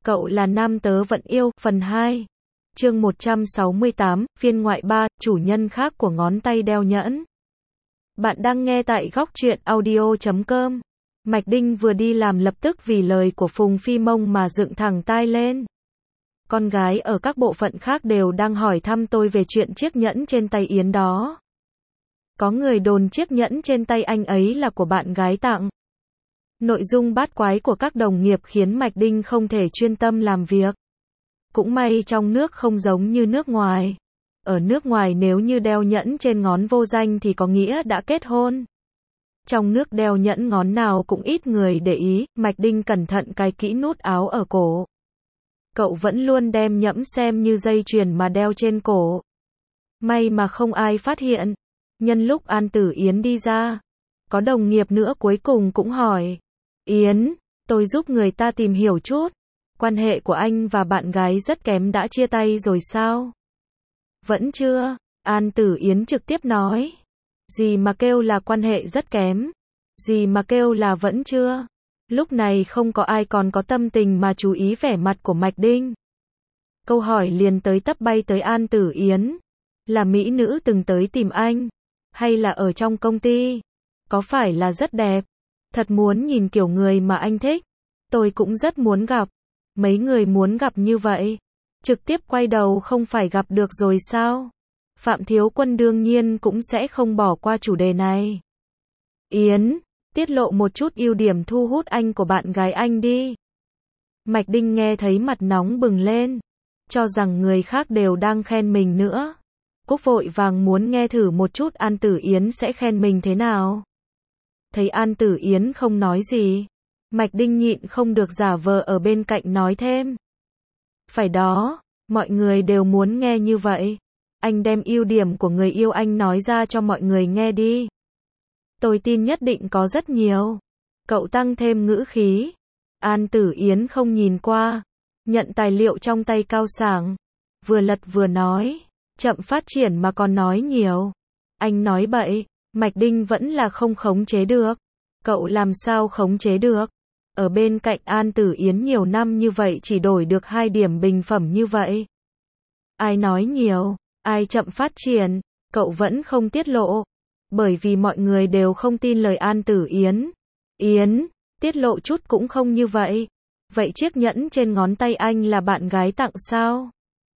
Cậu là nam tớ vẫn yêu, phần 2. Chương 168, phiên ngoại 3, chủ nhân khác của ngón tay đeo nhẫn. Bạn đang nghe tại góc truyện audio.com. Mạch Đinh vừa đi làm lập tức vì lời của Phùng Phi Mông mà dựng thẳng tai lên. Con gái ở các bộ phận khác đều đang hỏi thăm tôi về chuyện chiếc nhẫn trên tay Yến đó. Có người đồn chiếc nhẫn trên tay anh ấy là của bạn gái tặng. Nội dung bát quái của các đồng nghiệp khiến Mạch Đinh không thể chuyên tâm làm việc. Cũng may trong nước không giống như nước ngoài. Ở nước ngoài nếu như đeo nhẫn trên ngón vô danh thì có nghĩa đã kết hôn. Trong nước đeo nhẫn ngón nào cũng ít người để ý, Mạch Đinh cẩn thận cài kỹ nút áo ở cổ. Cậu vẫn luôn đem nhẫn xem như dây chuyền mà đeo trên cổ. May mà không ai phát hiện. Nhân lúc An Tử Yến đi ra, có đồng nghiệp nữa cuối cùng cũng hỏi. Yến, tôi giúp người ta tìm hiểu chút. Quan hệ của anh và bạn gái rất kém, đã chia tay rồi sao? Vẫn chưa, An Tử Yến trực tiếp nói. Gì mà kêu là quan hệ rất kém? Gì mà kêu là vẫn chưa? Lúc này không có ai còn có tâm tình mà chú ý vẻ mặt của Mạch Đinh. Câu hỏi liền tới tấp bay tới An Tử Yến. Là mỹ nữ từng tới tìm anh? Hay là ở trong công ty? Có phải là rất đẹp? Thật muốn nhìn kiểu người mà anh thích. Tôi cũng rất muốn gặp. Mấy người muốn gặp như vậy. Trực tiếp quay đầu không phải gặp được rồi sao? Phạm Thiếu Quân đương nhiên cũng sẽ không bỏ qua chủ đề này. Yến, tiết lộ một chút ưu điểm thu hút anh của bạn gái anh đi. Mạch Đinh nghe thấy mặt nóng bừng lên. Cho rằng người khác đều đang khen mình nữa. Cúc vội vàng muốn nghe thử một chút An Tử Yến sẽ khen mình thế nào. Thấy An Tử Yến không nói gì, Mạch Đinh nhịn không được giả vờ ở bên cạnh nói thêm. Phải đó, mọi người đều muốn nghe như vậy. Anh đem ưu điểm của người yêu anh nói ra cho mọi người nghe đi. Tôi tin nhất định có rất nhiều. Cậu tăng thêm ngữ khí. An Tử Yến không nhìn qua, nhận tài liệu trong tay Cao Sảng, vừa lật vừa nói. Chậm phát triển mà còn nói nhiều. Anh nói bậy. Mạch Đinh vẫn là không khống chế được. Cậu làm sao khống chế được? Ở bên cạnh An Tử Yến nhiều năm như vậy chỉ đổi được 2 điểm bình phẩm như vậy. Ai nói nhiều, ai chậm phát triển, cậu vẫn không tiết lộ. Bởi vì mọi người đều không tin lời An Tử Yến. Yến, tiết lộ chút cũng không như vậy. Vậy chiếc nhẫn trên ngón tay anh là bạn gái tặng sao?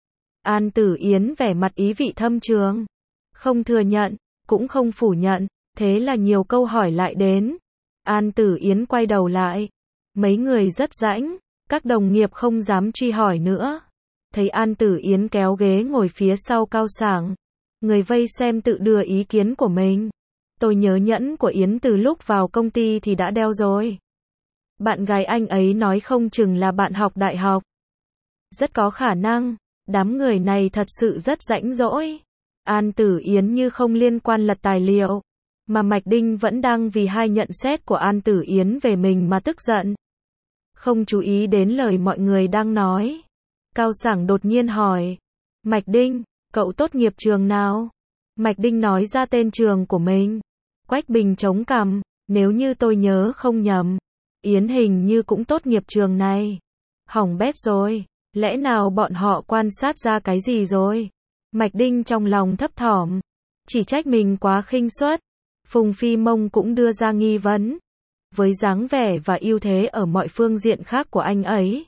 An Tử Yến vẻ mặt ý vị thâm trường. Không thừa nhận, cũng không phủ nhận, thế là nhiều câu hỏi lại đến. An Tử Yến quay đầu lại. Mấy người rất rãnh, các đồng nghiệp không dám truy hỏi nữa. Thấy An Tử Yến kéo ghế ngồi phía sau Cao Sảng. Người vây xem tự đưa ý kiến của mình. Tôi nhớ nhẫn của Yến từ lúc vào công ty thì đã đeo rồi. Bạn gái anh ấy nói không chừng là bạn học đại học. Rất có khả năng, đám người này thật sự rất rãnh rỗi. An Tử Yến như không liên quan lật tài liệu, mà Mạch Đinh vẫn đang vì hai nhận xét của An Tử Yến về mình mà tức giận. Không chú ý đến lời mọi người đang nói. Cao Sảng đột nhiên hỏi. Mạch Đinh, cậu tốt nghiệp trường nào? Mạch Đinh nói ra tên trường của mình. Quách Bình chống cằm. Nếu như tôi nhớ không nhầm, Yến hình như cũng tốt nghiệp trường này. Hỏng bét rồi. Lẽ nào bọn họ quan sát ra cái gì rồi? Mạch Đinh trong lòng thấp thỏm. Chỉ trách mình quá khinh suất. Phùng Phi Mông cũng đưa ra nghi vấn. Với dáng vẻ và ưu thế ở mọi phương diện khác của anh ấy,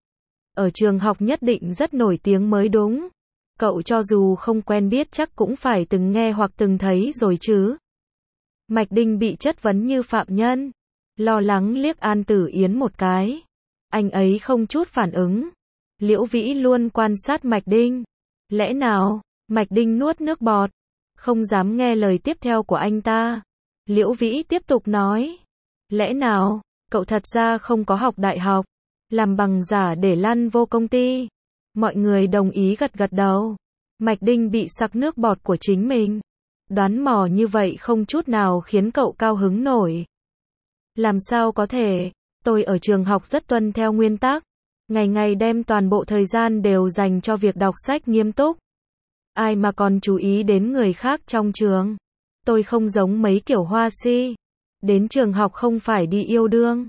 ở trường học nhất định rất nổi tiếng mới đúng. Cậu cho dù không quen biết chắc cũng phải từng nghe hoặc từng thấy rồi chứ. Mạch Đinh bị chất vấn như phạm nhân. Lo lắng liếc An Tử Yến một cái. Anh ấy không chút phản ứng. Liễu Vĩ luôn quan sát Mạch Đinh. Lẽ nào? Mạch Đinh nuốt nước bọt. Không dám nghe lời tiếp theo của anh ta. Liễu Vĩ tiếp tục nói. Lẽ nào? Cậu thật ra không có học đại học. Làm bằng giả để lăn vô công ty. Mọi người đồng ý gật gật đầu. Mạch Đinh bị sặc nước bọt của chính mình. Đoán mò như vậy không chút nào khiến cậu cao hứng nổi. Làm sao có thể? Tôi ở trường học rất tuân theo nguyên tắc. Ngày ngày đem toàn bộ thời gian đều dành cho việc đọc sách nghiêm túc. Ai mà còn chú ý đến người khác trong trường. Tôi không giống mấy kiểu hoa si. Đến trường học không phải đi yêu đương,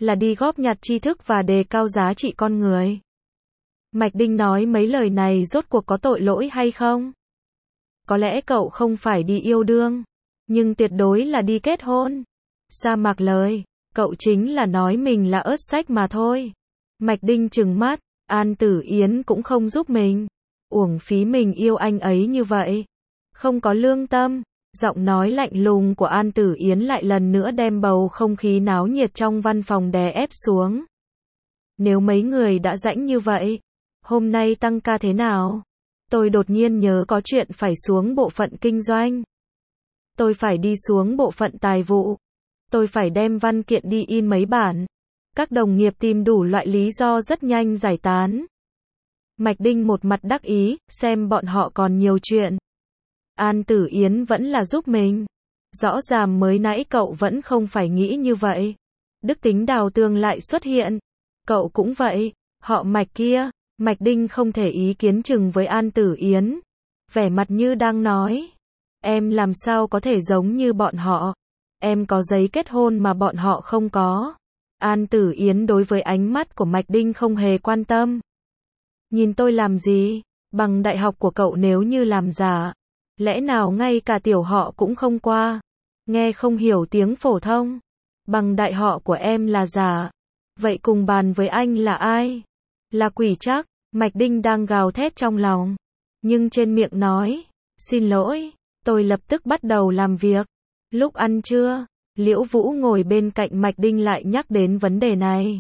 là đi góp nhặt tri thức và đề cao giá trị con người. Mạch Đinh nói mấy lời này rốt cuộc có tội lỗi hay không? Có lẽ cậu không phải đi yêu đương, nhưng tuyệt đối là đi kết hôn. Sa Mạc lời, cậu chính là nói mình là ớt xách mà thôi. Mạch Đinh trừng mắt, An Tử Yến cũng không giúp mình. Uổng phí mình yêu anh ấy như vậy. Không có lương tâm. Giọng nói lạnh lùng của An Tử Yến lại lần nữa đem bầu không khí náo nhiệt trong văn phòng đè ép xuống. Nếu mấy người đã rãnh như vậy, hôm nay tăng ca thế nào? Tôi đột nhiên nhớ có chuyện phải xuống bộ phận kinh doanh. Tôi phải đi xuống bộ phận tài vụ. Tôi phải đem văn kiện đi in mấy bản. Các đồng nghiệp tìm đủ loại lý do rất nhanh giải tán. Mạch Đinh một mặt đắc ý, xem bọn họ còn nhiều chuyện. An Tử Yến vẫn là giúp mình. Rõ ràng mới nãy cậu vẫn không phải nghĩ như vậy. Đức tính đào tường lại xuất hiện. Cậu cũng vậy, họ Mạch kia. Mạch Đinh không thể ý kiến chừng với An Tử Yến. Vẻ mặt như đang nói. Em làm sao có thể giống như bọn họ. Em có giấy kết hôn mà bọn họ không có. An Tử Yến đối với ánh mắt của Mạch Đinh không hề quan tâm. Nhìn tôi làm gì? Bằng đại học của cậu nếu như làm giả. Lẽ nào ngay cả tiểu họ cũng không qua? Nghe không hiểu tiếng phổ thông. Bằng đại họ của em là giả. Vậy cùng bàn với anh là ai? Là quỷ chắc. Mạch Đinh đang gào thét trong lòng. Nhưng trên miệng nói. Xin lỗi. Tôi lập tức bắt đầu làm việc. Lúc ăn trưa, Liễu Vũ ngồi bên cạnh Mạch Đinh lại nhắc đến vấn đề này.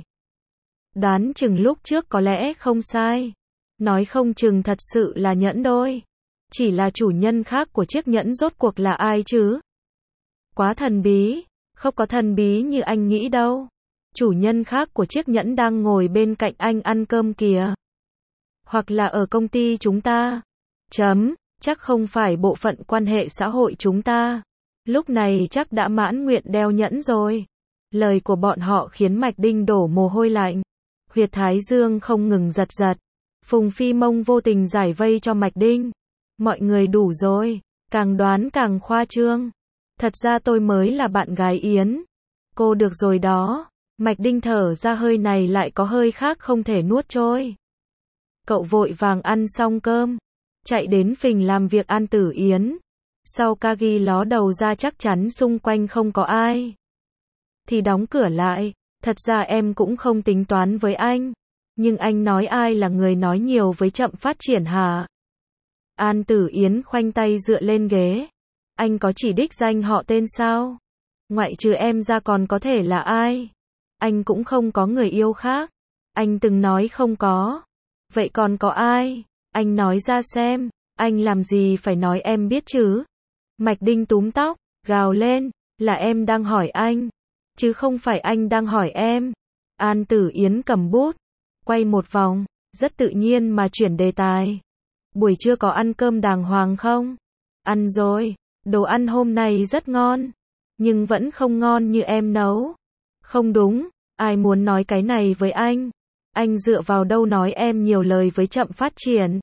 Đoán chừng lúc trước có lẽ không sai. Nói không chừng thật sự là nhẫn đôi. Chỉ là chủ nhân khác của chiếc nhẫn rốt cuộc là ai chứ? Quá thần bí. Không có thần bí như anh nghĩ đâu. Chủ nhân khác của chiếc nhẫn đang ngồi bên cạnh anh ăn cơm kìa. Hoặc là ở công ty chúng ta. Chắc không phải bộ phận quan hệ xã hội chúng ta. Lúc này chắc đã mãn nguyện đeo nhẫn rồi. Lời của bọn họ khiến Mạch Đinh đổ mồ hôi lạnh. Huyệt thái dương không ngừng giật giật. Phùng Phi Mông vô tình giải vây cho Mạch Đinh. Mọi người đủ rồi. Càng đoán càng khoa trương. Thật ra tôi mới là bạn gái Yến. Cô được rồi đó. Mạch Đinh thở ra hơi này lại có hơi khác không thể nuốt trôi. Cậu vội vàng ăn xong cơm. Chạy đến phình làm việc An Tử Yến. Sau ca ghi ló đầu ra chắc chắn xung quanh không có ai. Thì đóng cửa lại. Thật ra em cũng không tính toán với anh. Nhưng anh nói ai là người nói nhiều với chậm phát triển hả? An Tử Yến khoanh tay dựa lên ghế. Anh có chỉ đích danh họ tên sao? Ngoại trừ em ra còn có thể là ai? Anh cũng không có người yêu khác. Anh từng nói không có. Vậy còn có ai? Anh nói ra xem. Anh làm gì phải nói em biết chứ? Mạch Đinh túm tóc, gào lên. Là em đang hỏi anh. Chứ không phải anh đang hỏi em. An Tử Yến cầm bút. Quay một vòng. Rất tự nhiên mà chuyển đề tài. Buổi trưa có ăn cơm đàng hoàng không? Ăn rồi. Đồ ăn hôm nay rất ngon. Nhưng vẫn không ngon như em nấu. Không đúng. Ai muốn nói cái này với anh? Anh dựa vào đâu nói em nhiều lời với chậm phát triển?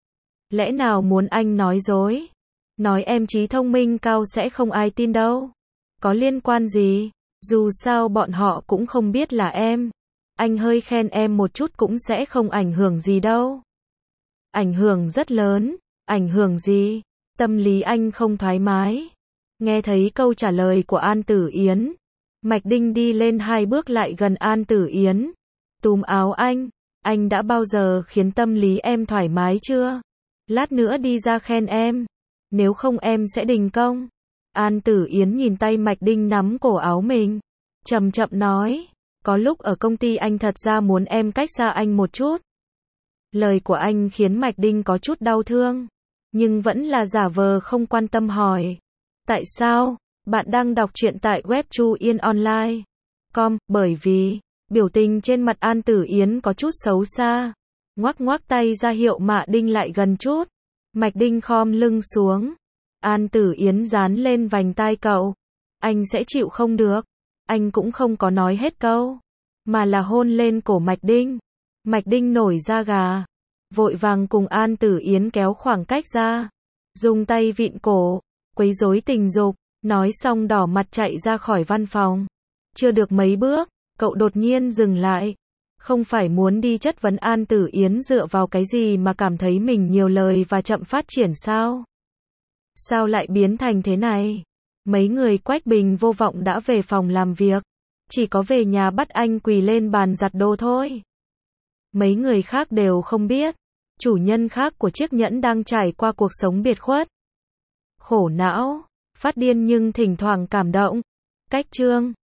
Lẽ nào muốn anh nói dối? Nói em trí thông minh cao sẽ không ai tin đâu. Có liên quan gì? Dù sao bọn họ cũng không biết là em. Anh hơi khen em một chút cũng sẽ không ảnh hưởng gì đâu. Ảnh hưởng rất lớn. Ảnh hưởng gì? Tâm lý anh không thoải mái. Nghe thấy câu trả lời của An Tử Yến. Mạch Đinh đi lên 2 bước lại gần An Tử Yến. Túm áo anh đã bao giờ khiến tâm lý em thoải mái chưa? Lát nữa đi ra khen em. Nếu không em sẽ đình công. An Tử Yến nhìn tay Mạch Đinh nắm cổ áo mình. Chậm chậm nói. Có lúc ở công ty anh thật ra muốn em cách xa anh một chút. Lời của anh khiến Mạch Đinh có chút đau thương. Nhưng vẫn là giả vờ không quan tâm hỏi. Tại sao? Bạn đang đọc truyện tại web chuyenonline.com. Bởi vì, biểu tình trên mặt An Tử Yến có chút xấu xa. Ngoắc ngoắc tay ra hiệu Mạ Đinh lại gần chút. Mạch Đinh khom lưng xuống. An Tử Yến dán lên vành tai cậu. Anh sẽ chịu không được. Anh cũng không có nói hết câu. Mà là hôn lên cổ Mạch Đinh. Mạch Đinh nổi da gà. Vội vàng cùng An Tử Yến kéo khoảng cách ra. Dùng tay vịn cổ. Quấy rối tình dục. Nói xong đỏ mặt chạy ra khỏi văn phòng. Chưa được mấy bước. Cậu đột nhiên dừng lại. Không phải muốn đi chất vấn An Tử Yến dựa vào cái gì mà cảm thấy mình nhiều lời và chậm phát triển sao? Sao lại biến thành thế này? Mấy người Quách Bình vô vọng đã về phòng làm việc. Chỉ có về nhà bắt anh quỳ lên bàn giặt đồ thôi. Mấy người khác đều không biết. Chủ nhân khác của chiếc nhẫn đang trải qua cuộc sống biệt khuất. Khổ não, phát điên nhưng thỉnh thoảng cảm động. Cách chương